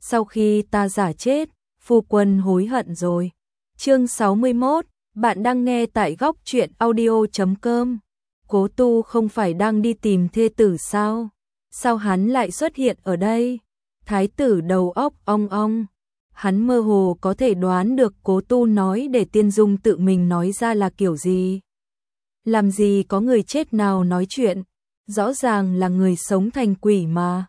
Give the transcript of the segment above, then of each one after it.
sau khi ta giả chết, phu quân hối hận rồi. Chương 61, bạn đang nghe tại góc truyện audio.com. Cố Tu không phải đang đi tìm thê tử sao? Sao hắn lại xuất hiện ở đây? Thái tử đầu óc ong ong. Hắn mơ hồ có thể đoán được Cố Tu nói để Tiên Dung tự mình nói ra là kiểu gì. Làm gì có người chết nào nói chuyện, rõ ràng là người sống thành quỷ mà.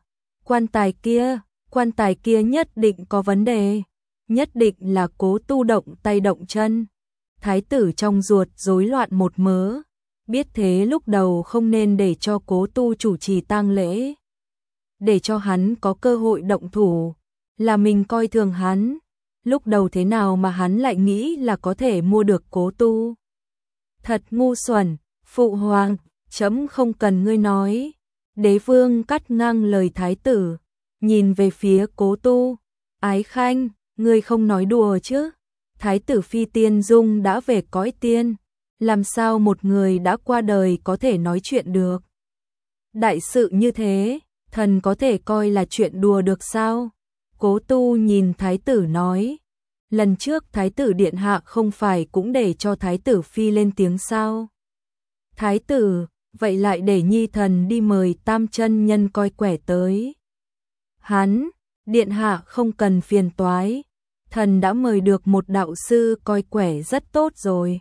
Quan tài kia nhất định có vấn đề, nhất định là Cố Tu động tay động chân. Thái tử trong ruột rối loạn một mớ, biết thế lúc đầu không nên để cho Cố Tu chủ trì tang lễ, để cho hắn có cơ hội động thủ, là mình coi thường hắn. Lúc đầu thế nào mà hắn lại nghĩ là có thể mua được Cố Tu? Thật ngu xuẩn, phụ hoàng, chấm không cần ngươi nói. Đế vương cắt ngang lời thái tử, nhìn về phía Cố Tu. Ái Khanh, ngươi không nói đùa chứ? Thái tử phi Tiên Dung đã về cõi tiên, làm sao một người đã qua đời có thể nói chuyện được? Đại sự như thế, thần có thể coi là chuyện đùa được sao? Cố Tu nhìn thái tử nói, lần trước thái tử điện hạ không phải cũng để cho thái tử phi lên tiếng sao? Thái tử, vậy lại để nhi thần đi mời Tam chân nhân coi quẻ tới. Hắn, điện hạ không cần phiền toái, thần đã mời được một đạo sư coi quẻ rất tốt rồi.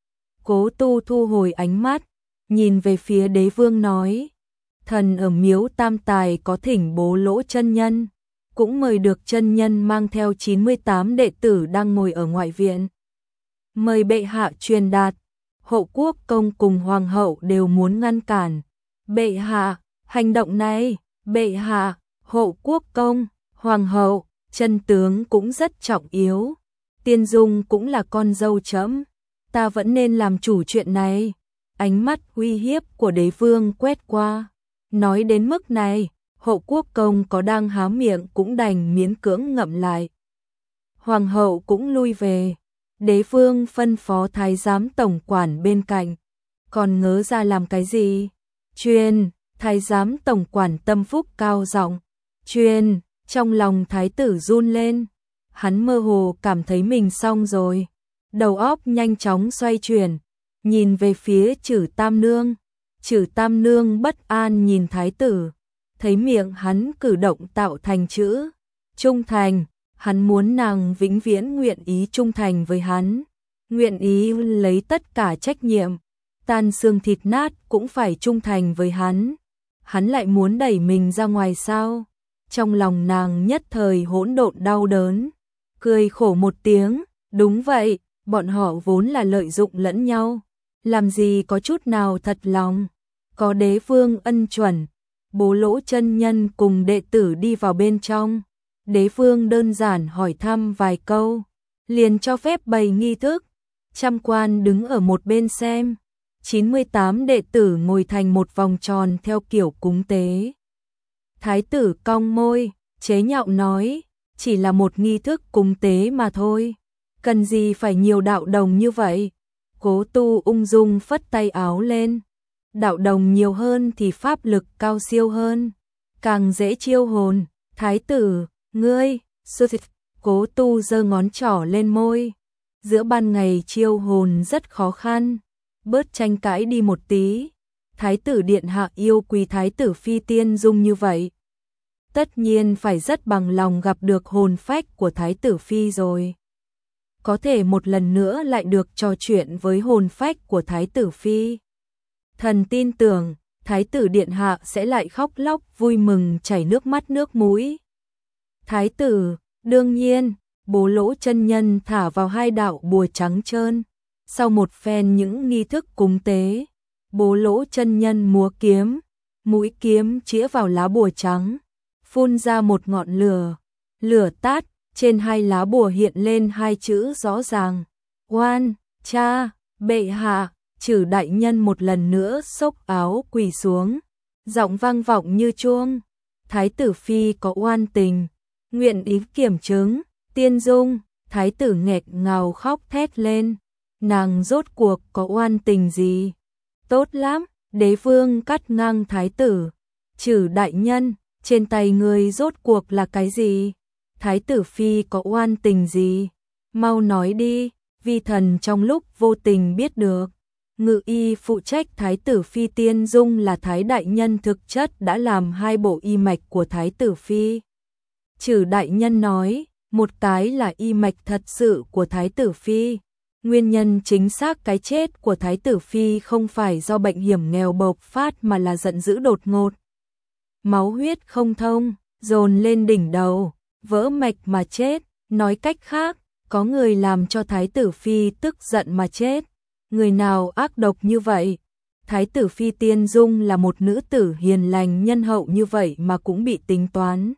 Cố Tu thu hồi ánh mắt, nhìn về phía đế vương nói, thần ở miếu Tam Tài có thỉnh Bố Lỗ chân nhân, cũng mời được chân nhân mang theo 98 đệ tử đang ngồi ở ngoại viện. Mời bệ hạ truyền đạt, Hộ Quốc công cùng hoàng hậu đều muốn ngăn cản. Bệ hạ, hành động này, bệ hạ, Hộ Quốc công, hoàng hậu, chân tướng cũng rất trọng yếu. Tiên Dung cũng là con dâu chấm, ta vẫn nên làm chủ chuyện này. Ánh mắt uy hiếp của đế vương quét qua. Nói đến mức này, Hộ Quốc công có đang há miệng cũng đành miễn cưỡng ngậm lại. Hoàng hậu cũng lui về. Đế vương phân phó thái giám tổng quản bên cạnh. Còn ngớ ra làm cái gì? Truyền, thái giám tổng quản tâm phúc cao giọng. Truyền, trong lòng thái tử run lên. Hắn mơ hồ cảm thấy mình xong rồi. Đầu óc nhanh chóng xoay chuyển, nhìn về phía Trử Tam Nương. Trử Tam Nương bất an nhìn thái tử, thấy miệng hắn cử động tạo thành chữ trung thành. Hắn muốn nàng vĩnh viễn nguyện ý trung thành với hắn, nguyện ý lấy tất cả trách nhiệm, tan xương thịt nát cũng phải trung thành với hắn. Hắn lại muốn đẩy mình ra ngoài sao? Trong lòng nàng nhất thời hỗn độn đau đớn, cười khổ một tiếng, đúng vậy, bọn họ vốn là lợi dụng lẫn nhau, làm gì có chút nào thật lòng. Có đế vương ân chuẩn, Bố Lỗ chân nhân cùng đệ tử đi vào bên trong. Đế vương đơn giản hỏi thăm vài câu, liền cho phép bày nghi thức. Trăm quan đứng ở một bên xem, 98 đệ tử ngồi thành một vòng tròn theo kiểu cúng tế. Thái tử cong môi, chế nhạo nói, chỉ là một nghi thức cúng tế mà thôi, cần gì phải nhiều đạo đồng như vậy? Cố Tu ung dung phất tay áo lên, đạo đồng nhiều hơn thì pháp lực cao siêu hơn, càng dễ chiêu hồn. Thái tử, ngươi, Cố Tu giơ ngón trỏ lên môi, giữa ban ngày chiêu hồn rất khó khăn, bớt tranh cãi đi một tí. Thái tử điện hạ yêu quý thái tử phi Tiên Dung như vậy, tất nhiên phải rất bằng lòng gặp được hồn phách của thái tử phi rồi. Có thể một lần nữa lại được trò chuyện với hồn phách của thái tử phi. Thần tin tưởng, thái tử điện hạ sẽ lại khóc lóc vui mừng chảy nước mắt nước mũi. Thái tử, đương nhiên, Bố Lỗ chân nhân thả vào 2 đạo bùa trắng trơn. Sau một phen những nghi thức cúng tế, Bố Lỗ chân nhân múa kiếm, mũi kiếm chĩa vào lá bùa trắng, phun ra một ngọn lửa. Lửa tát, trên 2 lá bùa hiện lên 2 chữ rõ ràng. Oan, cha, bệ hạ. Trử đại nhân một lần nữa xốc áo quỳ xuống, giọng vang vọng như chuông. Thái tử phi có oan tình, nguyện ý kiểm chứng. Tiên Dung, thái tử nghẹt ngào khóc thét lên, nàng rốt cuộc có oan tình gì? Tốt lắm, đế vương cắt ngang thái tử. Trử đại nhân, trên tay ngươi rốt cuộc là cái gì? Thái tử phi có oan tình gì? Mau nói đi. Vi thần trong lúc vô tình biết được, ngự y phụ trách thái tử phi Tiên Dung là Thái đại nhân thực chất đã làm 2 bộ y mạch của thái tử phi. Trừ đại nhân nói, một cái là y mạch thật sự của thái tử phi. Nguyên nhân chính xác cái chết của thái tử phi không phải do bệnh hiểm nghèo bộc phát mà là giận dữ đột ngột. Máu huyết không thông, dồn lên đỉnh đầu, vỡ mạch mà chết. Nói cách khác, có người làm cho thái tử phi tức giận mà chết. Người nào ác độc như vậy? Thái tử phi Tiên Dung là một nữ tử hiền lành nhân hậu như vậy mà cũng bị tính toán.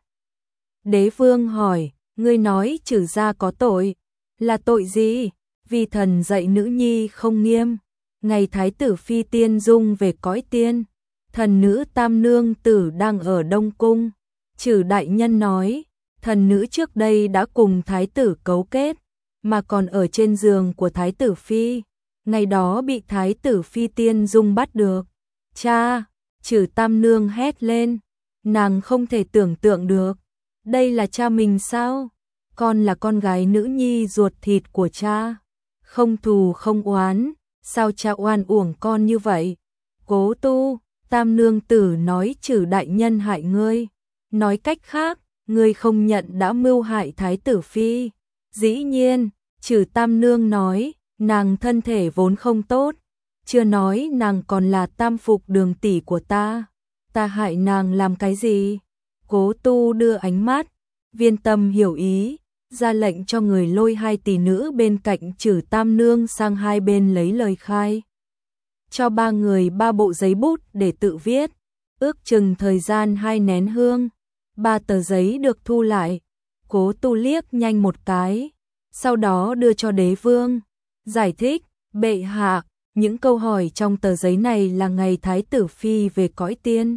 Đế vương hỏi, ngươi nói trừ gia có tội, là tội gì? Vi thần dạy nữ nhi không nghiêm. Ngày thái tử phi Tiên Dung về cõi tiên, thần nữ Tam Nương Tử đang ở Đông Cung. Trừ đại nhân nói, thần nữ trước đây đã cùng thái tử cấu kết, mà còn ở trên giường của thái tử phi. Ngày đó bị thái tử phi Tiên Dung bắt được. Cha! Trừ Tam Nương hét lên. Nàng không thể tưởng tượng được. Đây là cha mình sao? Con là con gái nữ nhi ruột thịt của cha. Không thù không oán. Sao cha oan uổng con như vậy? Cố Tu! Tam Nương Tử nói Trừ đại nhân hại ngươi. Nói cách khác, ngươi không nhận đã mưu hại thái tử phi. Dĩ nhiên, Trừ Tam Nương nói, nàng thân thể vốn không tốt, chưa nói nàng còn là tam phục đường tỷ của ta hại nàng làm cái gì? Cố Tu đưa ánh mắt, Viên Tâm hiểu ý, ra lệnh cho người lôi 2 tỷ nữ bên cạnh Trừ Tam Nương sang hai bên lấy lời khai. Cho 3 người 3 bộ giấy bút để tự viết, ước chừng thời gian 2 nén hương, 3 tờ giấy được thu lại. Cố Tu liếc nhanh một cái, sau đó đưa cho đế vương. Giải thích, bệ hạ, những câu hỏi trong tờ giấy này là ngày thái tử phi về cõi tiên.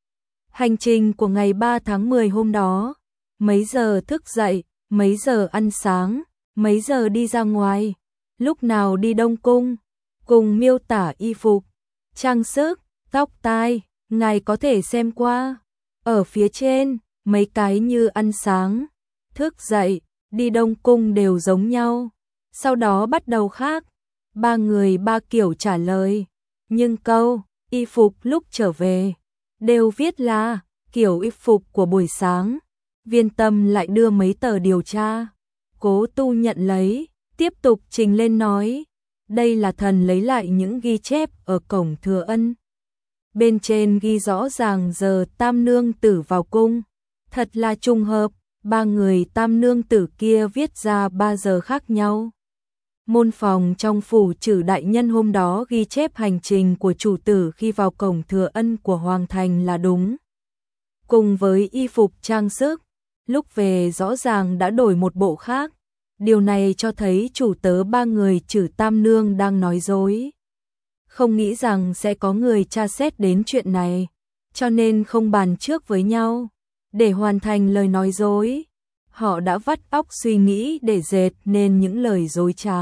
Hành trình của ngày 3 tháng 10 hôm đó, mấy giờ thức dậy, mấy giờ ăn sáng, mấy giờ đi ra ngoài, lúc nào đi Đông Cung, cùng miêu tả y phục, trang sức, tóc tai, ngài có thể xem qua. Ở phía trên, mấy cái như ăn sáng, thức dậy, đi Đông Cung đều giống nhau. Sau đó bắt đầu khác, 3 người 3 kiểu trả lời, nhưng câu y phục lúc trở về đều viết là kiểu y phục của buổi sáng. Viên Tâm lại đưa mấy tờ điều tra. Cố Tu nhận lấy, tiếp tục trình lên nói, đây là thần lấy lại những ghi chép ở cổng Thừa Ân. Bên trên ghi rõ ràng giờ Tam Nương Tử vào cung, thật là trùng hợp, 3 người Tam Nương Tử kia viết ra 3 giờ khác nhau. Môn phòng trong phủ Trừ đại nhân hôm đó ghi chép hành trình của chủ tử khi vào cổng Thừa Ân của Hoàng thành là đúng. Cùng với y phục trang sức, lúc về rõ ràng đã đổi một bộ khác. Điều này cho thấy chủ tớ 3 người Trừ Tam Nương đang nói dối. Không nghĩ rằng sẽ có người tra xét đến chuyện này, cho nên không bàn trước với nhau. Để hoàn thành lời nói dối, họ đã vắt óc suy nghĩ để dệt nên những lời dối trá.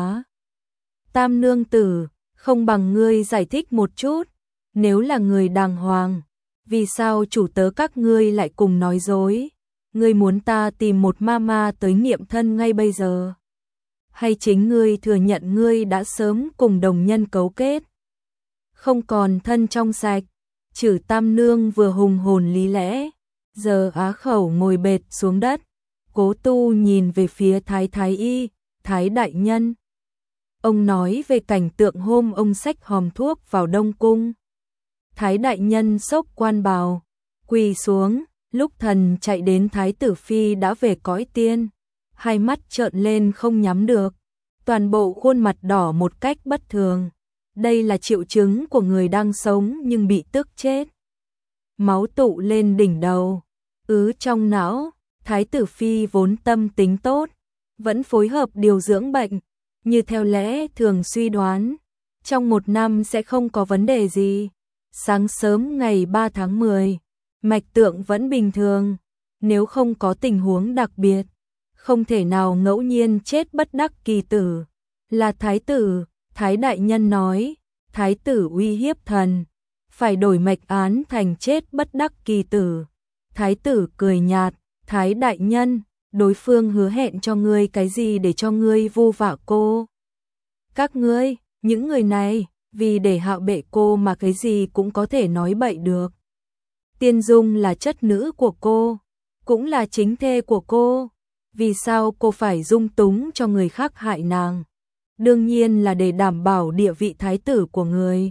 Tam Nương Tử, không bằng ngươi giải thích một chút, nếu là người đàng hoàng, vì sao chủ tớ các ngươi lại cùng nói dối? Ngươi muốn ta tìm một ma tới nghiệm thân ngay bây giờ? Hay chính ngươi thừa nhận ngươi đã sớm cùng đồng nhân cấu kết? Không còn thân trong sạch. Trừ Tam Nương vừa hùng hồn lý lẽ, giờ á khẩu ngồi bệt xuống đất. Cố Tu nhìn về phía Thái y, Thái đại nhân. Ông nói về cảnh tượng hôm ông xách hòm thuốc vào Đông Cung. Thái đại nhân xốc quan bào, quỳ xuống, lúc thần chạy đến thái tử phi đã về cõi tiên, 2 mắt trợn lên không nhắm được, toàn bộ khuôn mặt đỏ một cách bất thường. Đây là triệu chứng của người đang sống nhưng bị tức chết. Máu tụ lên đỉnh đầu, trong não. Thái tử phi vốn tâm tính tốt, vẫn phối hợp điều dưỡng bệnh, như theo lẽ thường suy đoán, trong 1 năm sẽ không có vấn đề gì. Sáng sớm ngày 3 tháng 10, mạch tượng vẫn bình thường, nếu không có tình huống đặc biệt, không thể nào ngẫu nhiên chết bất đắc kỳ tử. Là thái tử, Thái đại nhân nói, thái tử uy hiếp thần, phải đổi mạch án thành chết bất đắc kỳ tử. Thái tử cười nhạt, Thái đại nhân, đối phương hứa hẹn cho ngươi cái gì để cho ngươi vu vạ cô? Các ngươi, những người này, vì để hạ bệ cô mà cái gì cũng có thể nói bậy được. Tiên Dung là chất nữ của cô, cũng là chính thê của cô. Vì sao cô phải dung túng cho người khác hại nàng? Đương nhiên là để đảm bảo địa vị thái tử của người.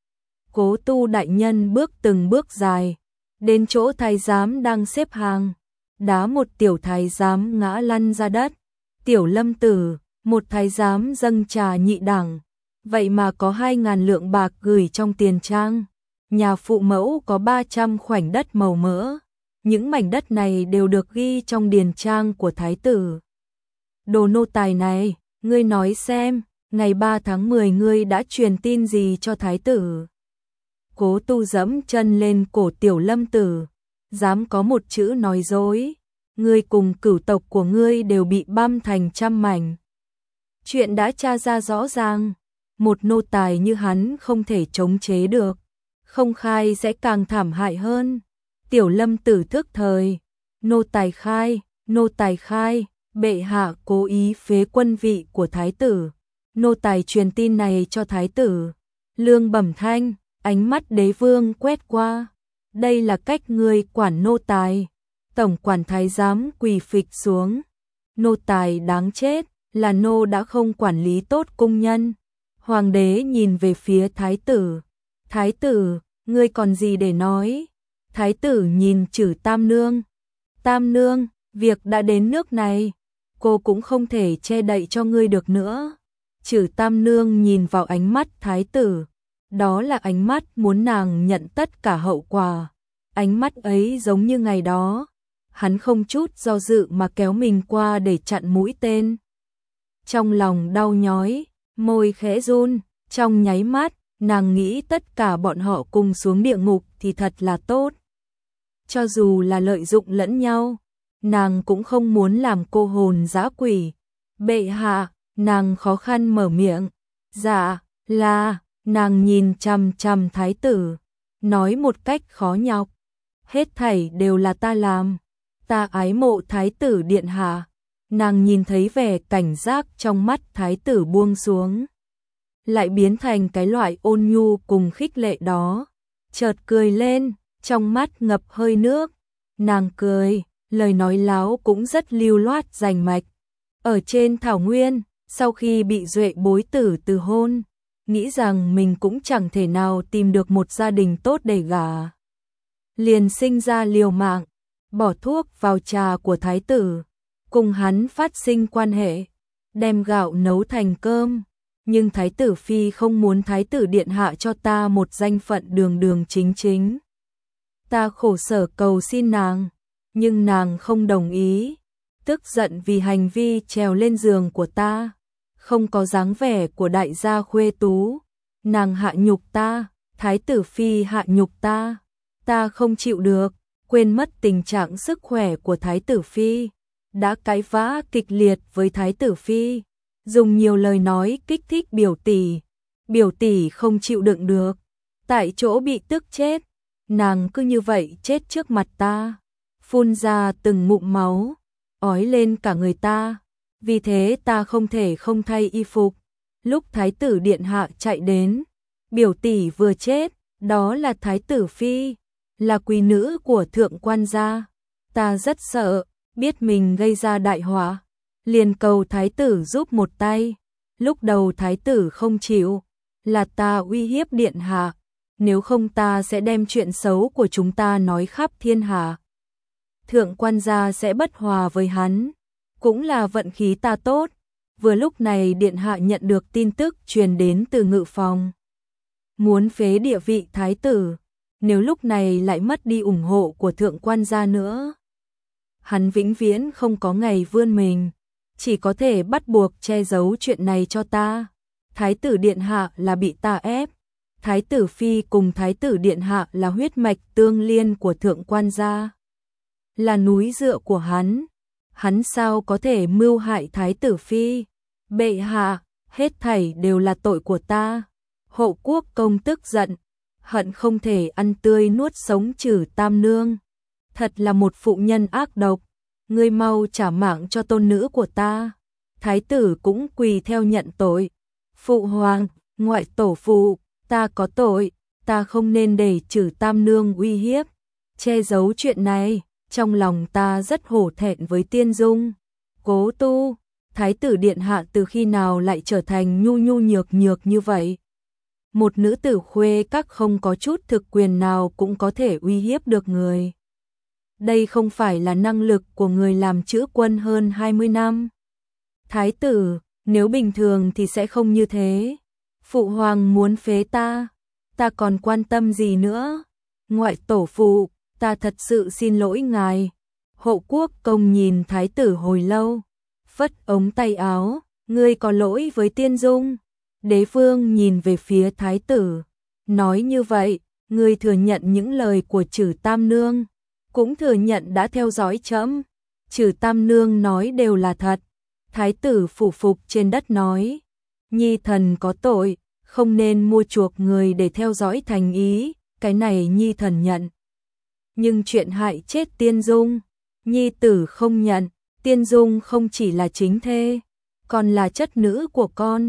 Cố Tu đại nhân bước từng bước dài, đến chỗ thái giám đang xếp hàng, đá một tiểu thái giám ngã lăn ra đất. Tiểu Lâm Tử, một thái giám dâng trà nhị đẳng, vậy mà có 2.000 lượng bạc gửi trong tiền trang. Nhà phụ mẫu có 300 khoảnh đất màu mỡ. Những mảnh đất này đều được ghi trong điền trang của thái tử. Đồ nô tài này, ngươi nói xem, ngày 3 tháng 10 ngươi đã truyền tin gì cho thái tử? Cố Tu dẫm chân lên cổ Tiểu Lâm Tử, dám có một chữ nói dối, ngươi cùng cửu tộc của ngươi đều bị băm thành trăm mảnh. Chuyện đã tra ra rõ ràng, một nô tài như hắn không thể chống chế được, không khai sẽ càng thảm hại hơn. Tiểu Lâm Tử thức thời, nô tài khai, bệ hạ cố ý phế quân vị của thái tử. Nô tài truyền tin này cho thái tử. Lương Bẩm Thanh, ánh mắt đế vương quét qua. Đây là cách ngươi quản nô tài. Tổng quản thái giám quỳ phịch xuống. Nô tài đáng chết, là nô đã không quản lý tốt cung nhân. Hoàng đế nhìn về phía thái tử. Thái tử, ngươi còn gì để nói? Thái tử nhìn Trử Tam Nương. Tam Nương, việc đã đến nước này, cô cũng không thể che đậy cho ngươi được nữa. Trử Tam Nương nhìn vào ánh mắt thái tử, đó là ánh mắt muốn nàng nhận tất cả hậu quả. Ánh mắt ấy giống như ngày đó, hắn không chút do dự mà kéo mình qua để chặn mũi tên. Trong lòng đau nhói, môi khẽ run, trong nháy mắt, nàng nghĩ tất cả bọn họ cùng xuống địa ngục thì thật là tốt. Cho dù là lợi dụng lẫn nhau, nàng cũng không muốn làm cô hồn dã quỷ. Bệ hạ, nàng khó khăn mở miệng. Dạ, là, nàng nhìn chằm chằm thái tử, nói một cách khó nhọc. Hết thảy đều là ta làm, ta ái mộ thái tử điện hạ. Nàng nhìn thấy vẻ cảnh giác trong mắt thái tử buông xuống, lại biến thành cái loại ôn nhu cùng khích lệ đó. Chợt cười lên, trong mắt ngập hơi nước. Nàng cười, lời nói láo cũng rất lưu loát rành mạch. Ở trên thảo nguyên, sau khi bị Duệ bối tử từ hôn, nghĩ rằng mình cũng chẳng thể nào tìm được một gia đình tốt để gả, liền sinh ra liều mạng, bỏ thuốc vào trà của thái tử, cùng hắn phát sinh quan hệ, đem gạo nấu thành cơm. Nhưng thái tử phi không muốn thái tử điện hạ cho ta một danh phận đường đường chính chính. Ta khổ sở cầu xin nàng, nhưng nàng không đồng ý, tức giận vì hành vi trèo lên giường của ta, không có dáng vẻ của đại gia khuê tú. Nàng hạ nhục ta, thái tử phi hạ nhục ta, ta không chịu được, quên mất tình trạng sức khỏe của thái tử phi, đã cãi vã kịch liệt với thái tử phi, dùng nhiều lời nói kích thích biểu tỷ không chịu đựng được, tại chỗ bị tức chết. Nàng cứ như vậy chết trước mặt ta, phun ra từng ngụm máu, ói lên cả người ta, vì thế ta không thể không thay y phục. Lúc thái tử điện hạ chạy đến, biểu tỷ vừa chết, đó là thái tử phi, là quý nữ của thượng quan gia. Ta rất sợ, biết mình gây ra đại họa, liền cầu thái tử giúp một tay. Lúc đầu thái tử không chịu, là ta uy hiếp điện hạ, nếu không ta sẽ đem chuyện xấu của chúng ta nói khắp thiên hạ. Thượng quan gia sẽ bất hòa với hắn, cũng là vận khí ta tốt. Vừa lúc này điện hạ nhận được tin tức truyền đến từ ngự phòng, muốn phế địa vị thái tử, nếu lúc này lại mất đi ủng hộ của thượng quan gia nữa, hắn vĩnh viễn không có ngày vươn mình, chỉ có thể bắt buộc che giấu chuyện này cho ta. Thái tử điện hạ là bị ta ép, thái tử phi cùng thái tử điện hạ là huyết mạch tương liên của thượng quan gia, là núi dựa của hắn sao có thể mưu hại thái tử phi? Bệ hạ, hết thảy đều là tội của ta. Hộ quốc công tức giận, hận không thể ăn tươi nuốt sống Trử Tam Nương, thật là một phụ nhân ác độc. ngươi mau trả mạng cho tôn nữ của ta. Thái tử cũng quỳ theo nhận tội. Phụ hoàng, ngoại tổ phụ, ta có tội, ta không nên để Trử Tam Nương uy hiếp, che giấu chuyện này, trong lòng ta rất hổ thẹn với Tiên Dung. Cố Tu, Thái tử điện hạ từ khi nào lại trở thành nhu nhu nhược nhược như vậy? Một nữ tử khuê các không có chút thực quyền nào cũng có thể uy hiếp được người. Đây không phải là năng lực của người làm chữ quân hơn 20 năm. Thái tử, nếu bình thường thì sẽ không như thế. Phụ hoàng muốn phế ta còn quan tâm gì nữa? Ngoại tổ phụ, ta thật sự xin lỗi ngài. Hộ quốc công nhìn thái tử hồi lâu, phất ống tay áo, ngươi có lỗi với Tiên Dung. Đế vương nhìn về phía thái tử, nói như vậy, ngươi thừa nhận những lời của Trử Tam Nương, cũng thừa nhận đã theo dõi trẫm. Trử Tam Nương nói đều là thật. Thái tử phủ phục trên đất nói, nhi thần có tội, không nên mua chuộc người để theo dõi thành ý, cái này nhi thần nhận. Nhưng chuyện hại chết Tiên Dung, nhi tử không nhận. Tiên Dung không chỉ là chính thê, còn là chất nữ của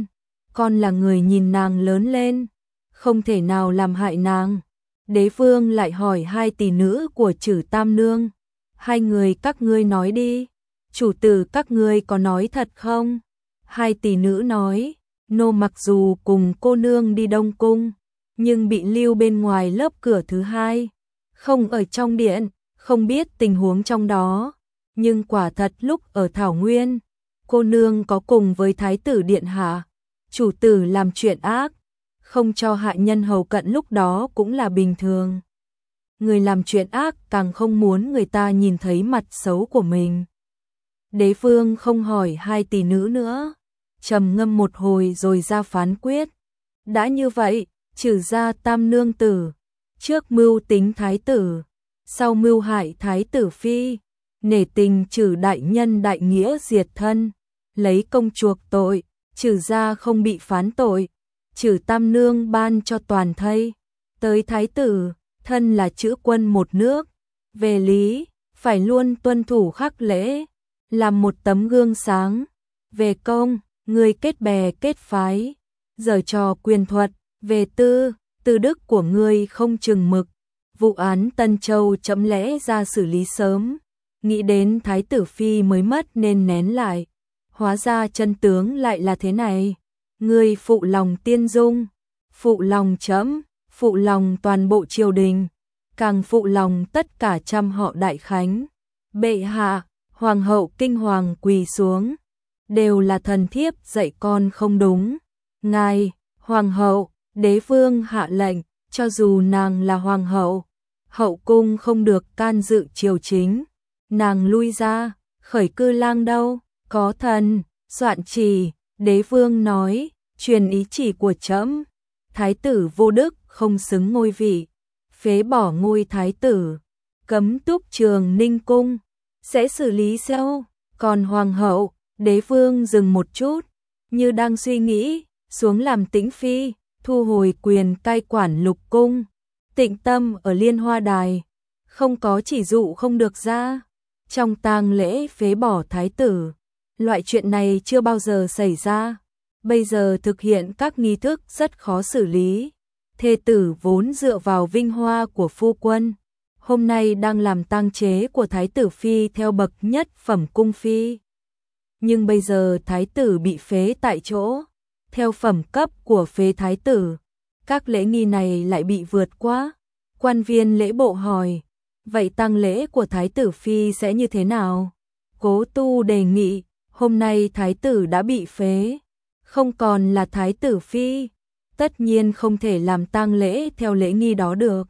con là người nhìn nàng lớn lên, không thể nào làm hại nàng. Đế vương lại hỏi hai tỷ nữ của Trử Tam Nương, hai người các ngươi nói đi, chủ tử các ngươi có nói thật không? Hai tỷ nữ nói, nô mặc dù cùng cô nương đi Đông Cung, nhưng bị lưu bên ngoài lớp cửa thứ hai, không ở trong điện, không biết tình huống trong đó. Nhưng quả thật lúc ở Thảo Nguyên, cô nương có cùng với Thái tử điện hạ, chủ tử làm chuyện ác, không cho hạ nhân hầu cận lúc đó cũng là bình thường. Người làm chuyện ác càng không muốn người ta nhìn thấy mặt xấu của mình. Đế vương không hỏi hai tỷ nữ nữa, trầm ngâm một hồi rồi ra phán quyết. Đã như vậy, trừ ra Tam Nương tử, trước mưu tính thái tử, sau mưu hại thái tử phi, nể tình Trừ đại nhân đại nghĩa diệt thân, lấy công chuộc tội, trừ ra không bị phán tội. Trừ Tam Nương ban cho toàn thây. Tới thái tử, thân là chữ quân một nước, về lý, phải luôn tuân thủ khắc lễ, làm một tấm gương sáng. Về công, người kết bè kết phái, giở trò quyền thuật. Về tư, tư đức của ngươi không chừng mực. Vụ án Tân Châu chậm lẽ ra xử lý sớm, nghĩ đến thái tử phi mới mất nên nén lại. Hóa ra chân tướng lại là thế này. Ngươi phụ lòng Tiên Dung, phụ lòng trẫm, phụ lòng toàn bộ triều đình, càng phụ lòng tất cả trăm họ đại khánh. Bệ hạ, hoàng hậu kinh hoàng quỳ xuống, đều là thần thiếp dạy con không đúng. Ngài, hoàng hậu, đế vương hạ lệnh, cho dù nàng là hoàng hậu, hậu cung không được can dự triều chính. Nàng lui ra, khởi cư lang đâu, có thần, soạn chỉ. Đế vương nói, truyền ý chỉ của trẫm, thái tử vô đức không xứng ngôi vị, phế bỏ ngôi thái tử, cấm túc Trường Ninh cung, sẽ xử lý sao? Còn hoàng hậu, đế vương dừng một chút, như đang suy nghĩ, xuống làm tĩnh phi, thu hồi quyền cai quản lục cung, tịnh tâm ở Liên Hoa Đài, không có chỉ dụ không được ra. Trong tang lễ phế bỏ thái tử, loại chuyện này chưa bao giờ xảy ra. Bây giờ thực hiện các nghi thức rất khó xử lý. Thê tử vốn dựa vào vinh hoa của phu quân, hôm nay đang làm tang chế của thái tử phi theo bậc nhất phẩm cung phi. Nhưng bây giờ thái tử bị phế tại chỗ, theo phẩm cấp của phế thái tử, các lễ nghi này lại bị vượt qua. Quan viên lễ bộ hỏi, vậy tang lễ của thái tử phi sẽ như thế nào? Cố Tu đề nghị, hôm nay thái tử đã bị phế, không còn là thái tử phi, tất nhiên không thể làm tang lễ theo lễ nghi đó được.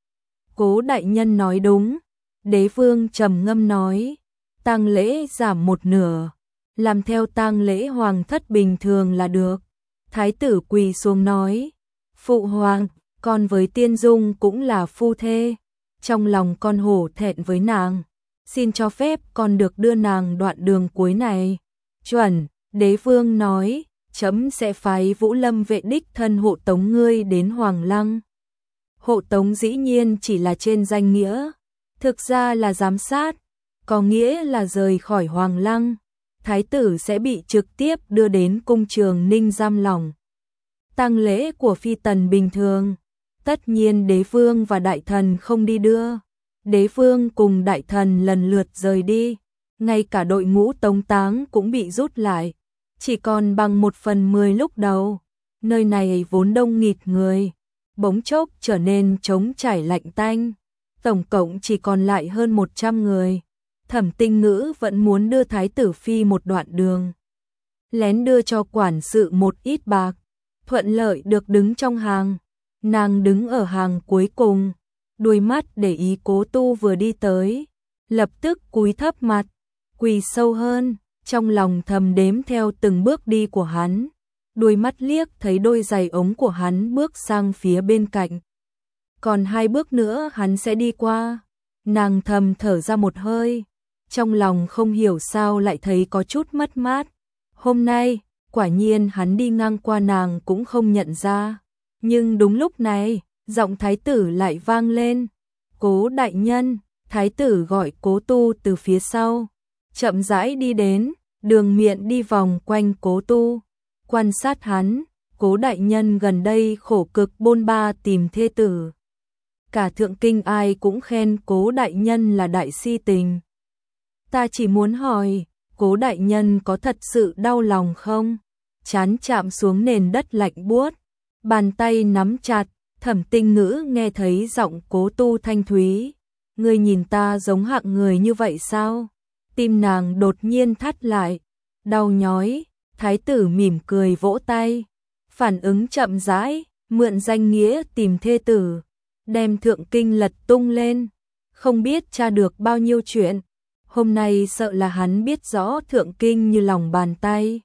Cố đại nhân nói đúng. Đế vương trầm ngâm nói, tang lễ giảm một nửa, làm theo tang lễ hoàng thất bình thường là được. Thái tử quỳ xuống nói, phụ hoàng, con với Tiên Dung cũng là phu thê, trong lòng con hổ thẹn với nàng, xin cho phép con được đưa nàng đoạn đường cuối này. Chuẩn. Đế vương nói, trẫm sẽ phái Vũ Lâm vệ đích thân hộ tống ngươi đến Hoàng Lăng. Hộ tống dĩ nhiên chỉ là trên danh nghĩa, thực ra là giám sát. có nghĩa là rời khỏi Hoàng Lăng, thái tử sẽ bị trực tiếp đưa đến cung Trường Ninh giam lỏng. Tang lễ của phi tần bình thường, tất nhiên đế vương và đại thần không đi đưa. Đế vương cùng đại thần lần lượt rời đi, ngay cả đội ngũ tống táng cũng bị rút lại, chỉ còn bằng 1/10 lúc đầu. Nơi này vốn đông nghịt người, bỗng chốc trở nên trống trải lạnh tanh, tổng cộng chỉ còn lại hơn 100 người. Thẩm Tinh Ngữ vẫn muốn đưa thái tử phi một đoạn đường, lén đưa cho quản sự một ít bạc, thuận lợi được đứng trong hàng. Nàng đứng ở hàng cuối cùng, đuôi mắt để ý Cố Tu vừa đi tới, lập tức cúi thấp mặt, quỳ sâu hơn, trong lòng thầm đếm theo từng bước đi của hắn. Đuôi mắt liếc thấy đôi giày ống của hắn bước sang phía bên cạnh. Còn 2 bước nữa hắn sẽ đi qua. Nàng thầm thở ra một hơi, trong lòng không hiểu sao lại thấy có chút mất mát. Hôm nay, quả nhiên hắn đi ngang qua nàng cũng không nhận ra. Nhưng đúng lúc này, giọng thái tử lại vang lên. Cố đại nhân, thái tử gọi Cố Tu từ phía sau. Chậm rãi đi đến, Đường Miện đi vòng quanh Cố Tu. Quan sát hắn, Cố đại nhân gần đây khổ cực bôn ba tìm thê tử. Cả thượng kinh ai cũng khen Cố đại nhân là đại si tình. Ta chỉ muốn hỏi, Cố đại nhân có thật sự đau lòng không? Trán chạm xuống nền đất lạnh buốt, bàn tay nắm chặt. Thẩm Tinh Ngữ nghe thấy giọng Cố Tu thanh thúy. Ngươi nhìn ta giống hạng người như vậy sao? Tim nàng đột nhiên thắt lại, đau nhói. Thái tử mỉm cười vỗ tay, phản ứng chậm rãi, mượn danh nghĩa tìm thê tử, đem thượng kinh lật tung lên, không biết tra được bao nhiêu chuyện. Hôm nay sợ là hắn biết rõ thượng kinh như lòng bàn tay.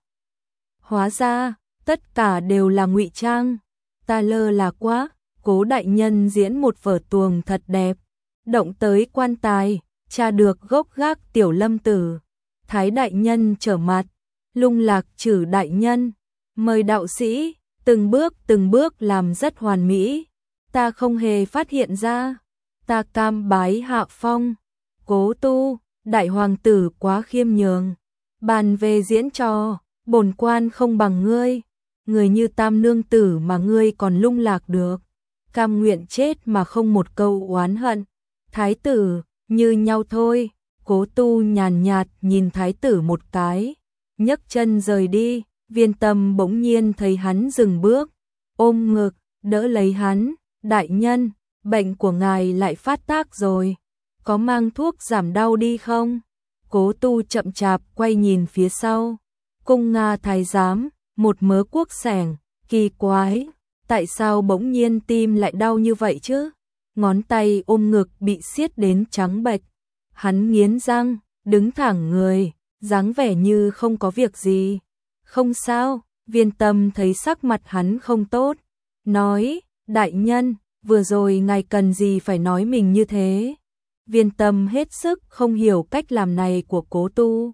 Hóa ra, tất cả đều là ngụy trang. Ta lơ là quá. Cố đại nhân diễn một vở tuồng thật đẹp, động tới quan tài, tra được gốc gác tiểu lâm tử. Thái đại nhân trở mặt, Lung Lạc Trử đại nhân, mời đạo sĩ, từng bước làm rất hoàn mỹ. Ta không hề phát hiện ra, ta cam bái hạ phong. Cố Tu, đại hoàng tử quá khiêm nhường, bàn về diễn trò, bổn quan không bằng ngươi. Người như Tam nương tử mà ngươi còn lung lạc được, cam nguyện chết mà không một câu oán hận. Thái tử, như nhau thôi. Cố Tu nhàn nhạt nhìn thái tử một cái, nhấc chân rời đi. Viên Tâm bỗng nhiên thấy hắn dừng bước, ôm ngực, đỡ lấy hắn. Đại nhân, bệnh của ngài lại phát tác rồi, có mang thuốc giảm đau đi không? Cố Tu chậm chạp quay nhìn phía sau. Cung Nga thái giám, một mớ cuốc sẻng, kỳ quái, tại sao bỗng nhiên tim lại đau như vậy chứ? Ngón tay ôm ngực bị siết đến trắng bệch. Hắn nghiến răng, đứng thẳng người, dáng vẻ như không có việc gì. Không sao. Viên Tâm thấy sắc mặt hắn không tốt, nói, đại nhân, vừa rồi ngài cần gì phải nói mình như thế? Viên Tâm hết sức không hiểu cách làm này của Cố Tu.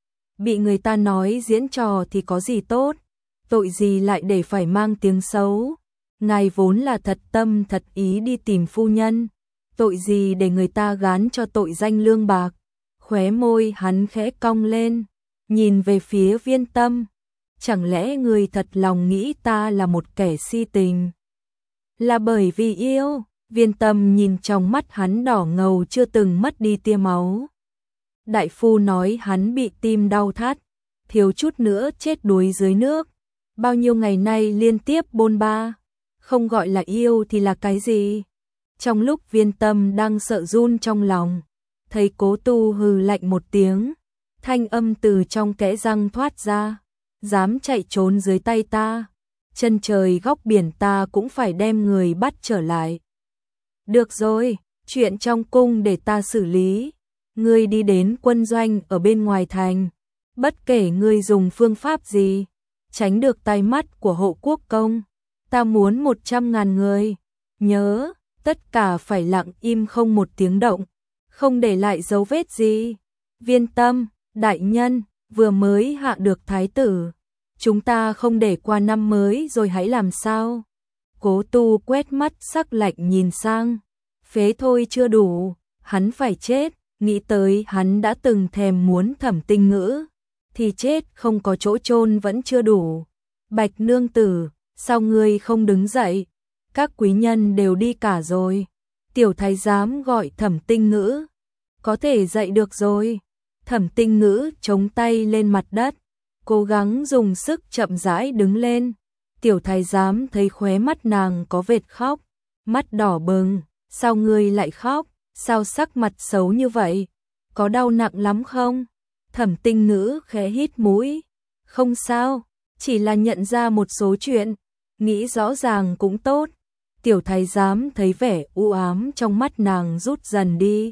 Bị người ta nói diễn trò thì có gì tốt, tội gì lại để phải mang tiếng xấu. Ngài vốn là thật tâm thật ý đi tìm phu nhân, tội gì để người ta gán cho tội danh lương bạc. Khóe môi hắn khẽ cong lên, nhìn về phía Viên Tâm. Chẳng lẽ người thật lòng nghĩ ta là một kẻ si tình? Là bởi vì yêu? Viên Tâm nhìn trong mắt hắn đỏ ngầu chưa từng mất đi tia máu. Đại phu nói hắn bị tim đau thắt, thiếu chút nữa chết đuối dưới nước. Bao nhiêu ngày nay liên tiếp bôn ba, không gọi là yêu thì là cái gì? Trong lúc Viên Tâm đang sợ run trong lòng, thấy Cố Tu hừ lạnh một tiếng, thanh âm từ trong kẽ răng thoát ra. Dám chạy trốn dưới tay ta, chân trời góc biển ta cũng phải đem người bắt trở lại. Được rồi, chuyện trong cung để ta xử lý. Ngươi đi đến quân doanh ở bên ngoài thành, bất kể ngươi dùng phương pháp gì, tránh được tai mắt của Hộ Quốc công. Ta muốn 100.000 người, nhớ, tất cả phải lặng im không một tiếng động, không để lại dấu vết gì. Viên Tâm, đại nhân, vừa mới hạ được thái tử, chúng ta không để qua năm mới rồi hãy làm sao? Cố Tu quét mắt sắc lạnh nhìn sang, phế thôi chưa đủ, hắn phải chết. nghĩ tới hắn đã từng thèm muốn Thẩm Tinh Ngữ, thì chết không có chỗ chôn vẫn chưa đủ. Bạch nương tử, sao ngươi không đứng dậy? Các quý nhân đều đi cả rồi. Tiểu thái giám gọi Thẩm Tinh Ngữ. Có thể dậy được rồi. Thẩm Tinh Ngữ chống tay lên mặt đất, cố gắng dùng sức chậm rãi đứng lên. Tiểu thái giám thấy khóe mắt nàng có vệt khóc, mắt đỏ bừng. Sao ngươi lại khóc? Sao sắc mặt xấu như vậy? Có đau nặng lắm không? Thẩm Tinh Ngữ khẽ hít mũi. Không sao, chỉ là nhận ra một số chuyện, nghĩ rõ ràng cũng tốt. Tiểu thái giám thấy vẻ u ám trong mắt nàng rút dần đi.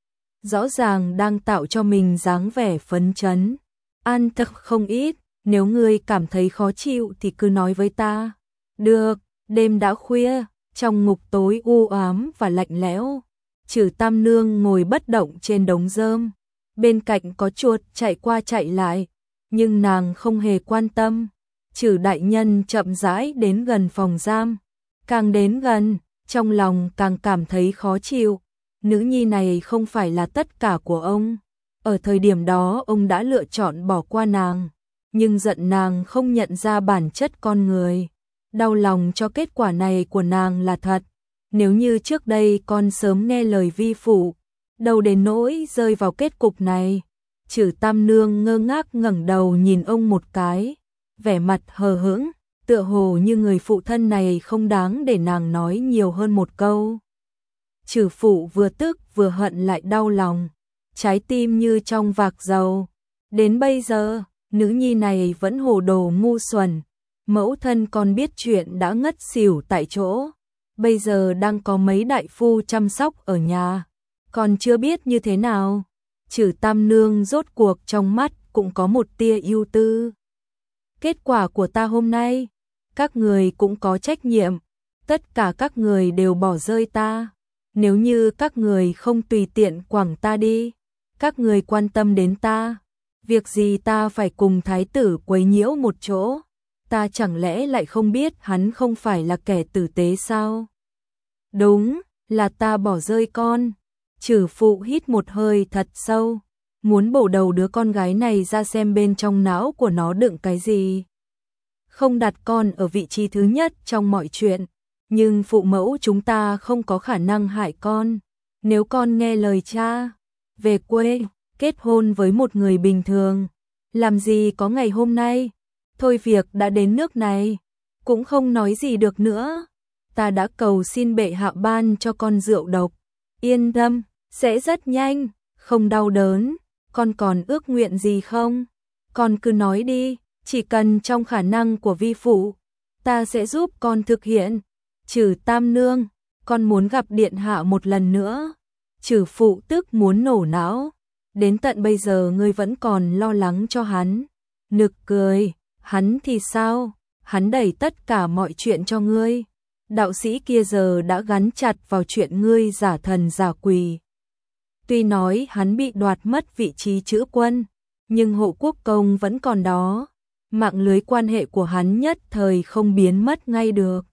Rõ ràng đang tạo cho mình dáng vẻ phấn chấn. An tâm không ít, nếu ngươi cảm thấy khó chịu thì cứ nói với ta. Được, đêm đã khuya, trong ngục tối u ám và lạnh lẽo. Trử Tam Nương ngồi bất động trên đống rơm. Bên cạnh có chuột chạy qua chạy lại, nhưng nàng không hề quan tâm. Trử đại nhân chậm rãi đến gần phòng giam. Càng đến gần, trong lòng càng cảm thấy khó chịu. Nữ nhi này không phải là tất cả của ông. Ở thời điểm đó ông đã lựa chọn bỏ qua nàng, nhưng giận nàng không nhận ra bản chất con người. Đau lòng cho kết quả này của nàng là thật. Nếu như trước đây con sớm nghe lời vi phụ, đâu đến nỗi rơi vào kết cục này. Trử Tam Nương ngơ ngác ngẩng đầu nhìn ông một cái, vẻ mặt hờ hững, tựa hồ như người phụ thân này không đáng để nàng nói nhiều hơn một câu. Trử phụ vừa tức vừa hận lại đau lòng, trái tim như trong vạc dầu. Đến bây giờ, nữ nhi này vẫn hồ đồ ngu xuẩn. Mẫu thân còn biết chuyện đã ngất xỉu tại chỗ, bây giờ đang có mấy đại phu chăm sóc ở nhà, còn chưa biết như thế nào. Trử Tam Nương rốt cuộc trong mắt cũng có một tia ưu tư. Kết quả của ta hôm nay, các người cũng có trách nhiệm, tất cả các người đều bỏ rơi ta. Nếu như các người không tùy tiện quẳng ta đi, các người quan tâm đến ta, việc gì ta phải cùng thái tử quấy nhiễu một chỗ? Ta chẳng lẽ lại không biết hắn không phải là kẻ tử tế sao? Đúng, là ta bỏ rơi con. Trử phụ hít một hơi thật sâu, muốn bổ đầu đứa con gái này ra xem bên trong não của nó đựng cái gì. Không đặt con ở vị trí thứ nhất trong mọi chuyện, nhưng phụ mẫu chúng ta không có khả năng hại con. Nếu con nghe lời cha, về quê, kết hôn với một người bình thường, làm gì có ngày hôm nay. Thôi việc đã đến nước này, cũng không nói gì được nữa. Ta đã cầu xin bệ hạ ban cho con rượu độc. Yên tâm, sẽ rất nhanh, không đau đớn. Con còn ước nguyện gì không? Con cứ nói đi, chỉ cần trong khả năng của vi phụ, ta sẽ giúp con thực hiện. Trử Tam Nương, con muốn gặp điện hạ một lần nữa. Trử phụ tức muốn nổ não. Đến tận bây giờ ngươi vẫn còn lo lắng cho hắn. Nực cười, hắn thì sao? Hắn đẩy tất cả mọi chuyện cho ngươi. Đạo sĩ kia giờ đã gắn chặt vào chuyện ngươi giả thần giả quỷ. Tuy nói hắn bị đoạt mất vị trí chữ quân, nhưng hộ quốc công vẫn còn đó. Mạng lưới quan hệ của hắn nhất thời không biến mất ngay được.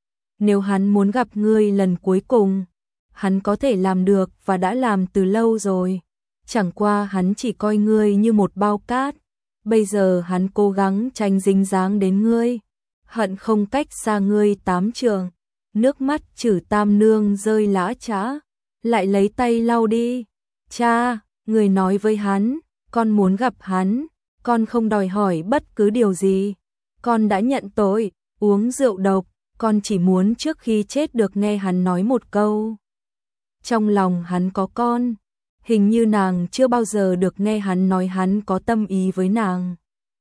Nếu hắn muốn gặp ngươi lần cuối cùng, hắn có thể làm được và đã làm từ lâu rồi. Chẳng qua hắn chỉ coi ngươi như một bao cát. Bây giờ hắn cố gắng tránh dính dáng đến ngươi, hận không cách xa ngươi 8 trượng. Nước mắt Trử Tam Nương rơi lã chã, lại lấy tay lau đi. Cha, người nói với hắn, con muốn gặp hắn, con không đòi hỏi bất cứ điều gì. Con đã nhận tội, uống rượu độc, con chỉ muốn trước khi chết được nghe hắn nói một câu. Trong lòng hắn có con, hình như nàng chưa bao giờ được nghe hắn nói hắn có tâm ý với nàng.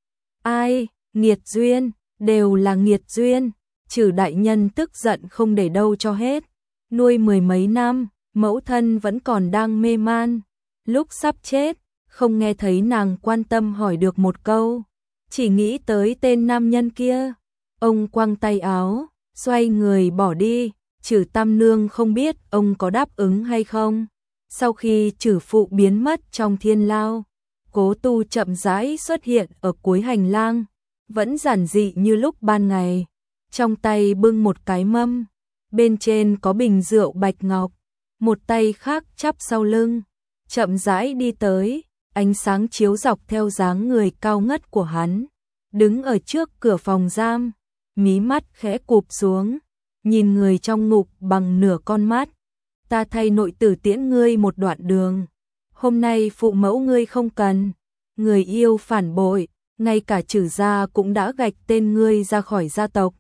Ai, nghiệt duyên, đều là nghiệt duyên. Trử đại nhân tức giận không để đâu cho hết. Nuôi mười mấy năm, mẫu thân vẫn còn đang mê man. Lúc sắp chết, không nghe thấy nàng quan tâm hỏi được một câu. Chỉ nghĩ tới tên nam nhân kia. Ông quăng tay áo, xoay người bỏ đi. Trử Tam Nương không biết ông có đáp ứng hay không. Sau khi Trử phụ biến mất trong thiên lao, Cố Tu chậm rãi xuất hiện ở cuối hành lang, vẫn giản dị như lúc ban ngày. Trong tay bưng một cái mâm, bên trên có bình rượu bạch ngọc, một tay khác chắp sau lưng, chậm rãi đi tới, ánh sáng chiếu dọc theo dáng người cao ngất của hắn, đứng ở trước cửa phòng giam, mí mắt khẽ cụp xuống, nhìn người trong ngục bằng nửa con mắt. Ta thay nội tử tiễn ngươi một đoạn đường. Hôm nay phụ mẫu ngươi không cần, người yêu phản bội, ngay cả Trử gia cũng đã gạch tên ngươi ra khỏi gia tộc.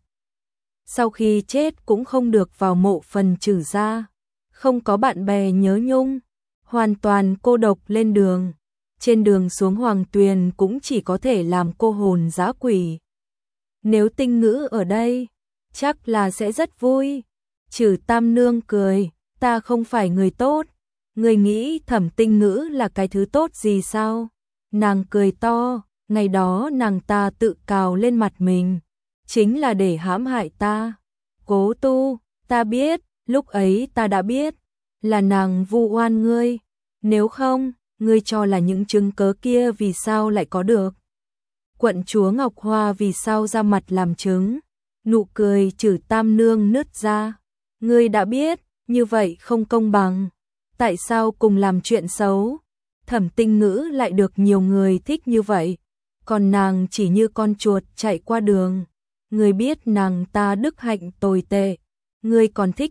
Sau khi chết cũng không được vào mộ phần Trử gia, không có bạn bè nhớ nhung, hoàn toàn cô độc lên đường. Trên đường xuống Hoàng Tuyền cũng chỉ có thể làm cô hồn dã quỷ. Nếu Tinh Ngữ ở đây, chắc là sẽ rất vui. Trử Tam Nương cười, ta không phải người tốt. Người nghĩ Thẩm Tinh Ngữ là cái thứ tốt gì sao? Nàng cười to, ngày đó nàng ta tự cào lên mặt mình, chính là để hãm hại ta. Cố Tu, ta biết, lúc ấy ta đã biết, là nàng vu oan ngươi. Nếu không, ngươi cho là những chứng cớ kia vì sao lại có được? Quận chúa Ngọc Hoa vì sao ra mặt làm chứng? Nụ cười Trử Tam Nương nứt ra. Ngươi đã biết, như vậy không công bằng. Tại sao cùng làm chuyện xấu? Thẩm Tinh Ngữ lại được nhiều người thích như vậy, còn nàng chỉ như con chuột chạy qua đường. Ngươi biết nàng ta đức hạnh tồi tệ, ngươi còn thích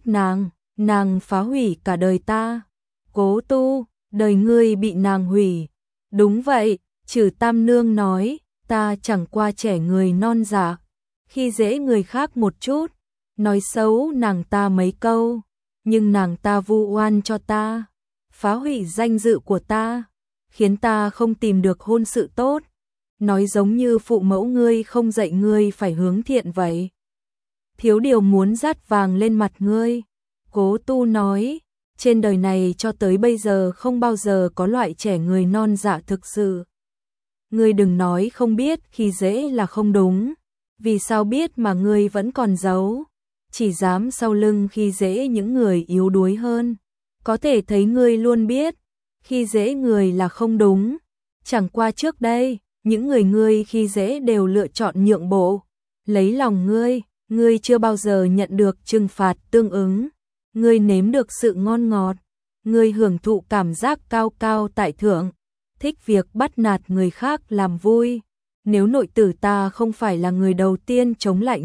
nàng phá hủy cả đời ta. Cố Tu, đời ngươi bị nàng hủy. Đúng vậy, Trử Tam Nương nói, ta chẳng qua trẻ người non dạ, khi dễ người khác một chút, nói xấu nàng ta mấy câu, nhưng nàng ta vu oan cho ta, phá hủy danh dự của ta, khiến ta không tìm được hôn sự tốt, nói giống như phụ mẫu ngươi không dạy ngươi phải hướng thiện vậy. Thiếu điều muốn dát vàng lên mặt ngươi. Cố Tu nói, trên đời này cho tới bây giờ không bao giờ có loại trẻ người non dạ thực sự. Ngươi đừng nói không biết khi dễ là không đúng, vì sao biết mà ngươi vẫn còn giấu, chỉ dám sau lưng khi dễ những người yếu đuối hơn. Có thể thấy ngươi luôn biết, khi dễ người là không đúng, chẳng qua trước đây, những người ngươi khi dễ đều lựa chọn nhượng bộ, lấy lòng ngươi chưa bao giờ nhận được trừng phạt tương ứng, ngươi nếm được sự ngon ngọt, ngươi hưởng thụ cảm giác cao cao tại thượng, thích việc bắt nạt người khác làm vui. Nếu nội tử ta không phải là người đầu tiên chống lại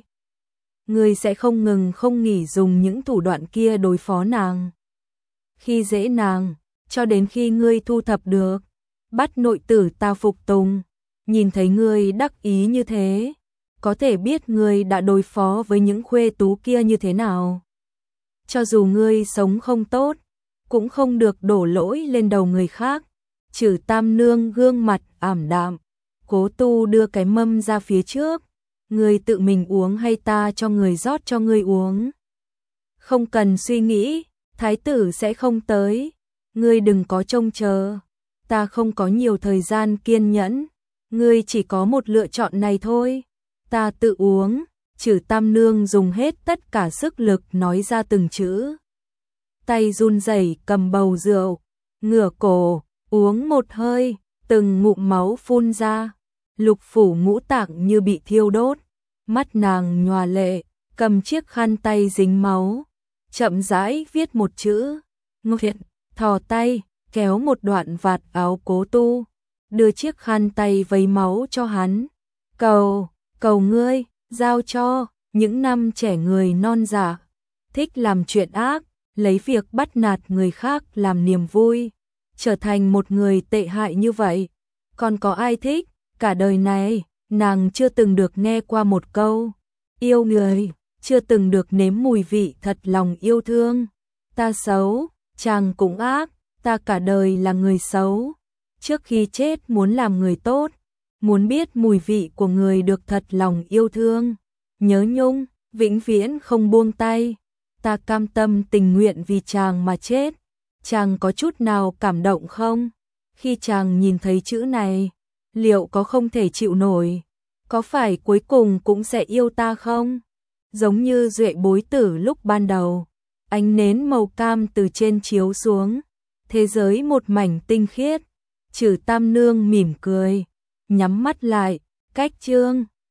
ngươi sẽ không ngừng không nghỉ dùng những thủ đoạn kia đối phó nàng, khi dễ nàng, cho đến khi ngươi thu thập được, bắt nội tử ta phục tùng. Nhìn thấy ngươi đắc ý như thế, có thể biết ngươi đã đối phó với những khuê tú kia như thế nào. Cho dù ngươi sống không tốt, cũng không được đổ lỗi lên đầu người khác. Trử Tam Nương gương mặt ảm đạm. Cố Tu đưa cái mâm ra phía trước. Ngươi tự mình uống hay ta cho người rót cho ngươi uống? Không cần suy nghĩ, thái tử sẽ không tới. Ngươi đừng có trông chờ. Ta không có nhiều thời gian kiên nhẫn. Ngươi chỉ có một lựa chọn này thôi. Ta tự uống. Trử Tam Nương dùng hết tất cả sức lực nói ra từng chữ. Tay run rẩy cầm bầu rượu, ngửa cổ, uống một hơi, từng ngụm máu phun ra. Lục phủ ngũ tạng như bị thiêu đốt. Mắt nàng nhòa lệ, cầm chiếc khăn tay dính máu, chậm rãi viết một chữ. Nguyện, thò tay, kéo một đoạn vạt áo Cố Tu, đưa chiếc khăn tay vấy máu cho hắn. Cầu ngươi, giao cho, những năm trẻ người non dạ, thích làm chuyện ác, lấy việc bắt nạt người khác làm niềm vui, trở thành một người tệ hại như vậy. Còn có ai thích? Cả đời này, nàng chưa từng được nghe qua một câu yêu người, chưa từng được nếm mùi vị thật lòng yêu thương. Ta xấu, chàng cũng ác, ta cả đời là người xấu. Trước khi chết muốn làm người tốt, muốn biết mùi vị của người được thật lòng yêu thương, nhớ nhung, vĩnh viễn không buông tay. Ta cam tâm tình nguyện vì chàng mà chết. Chàng có chút nào cảm động không? Khi chàng nhìn thấy chữ này, liệu có không thể chịu nổi? Có phải cuối cùng cũng sẽ yêu ta không? Giống như Duệ Bối Tử lúc ban đầu, ánh nến màu cam từ trên chiếu xuống, thế giới một mảnh tinh khiết. Trử Tam Nương mỉm cười, nhắm mắt lại, cách chương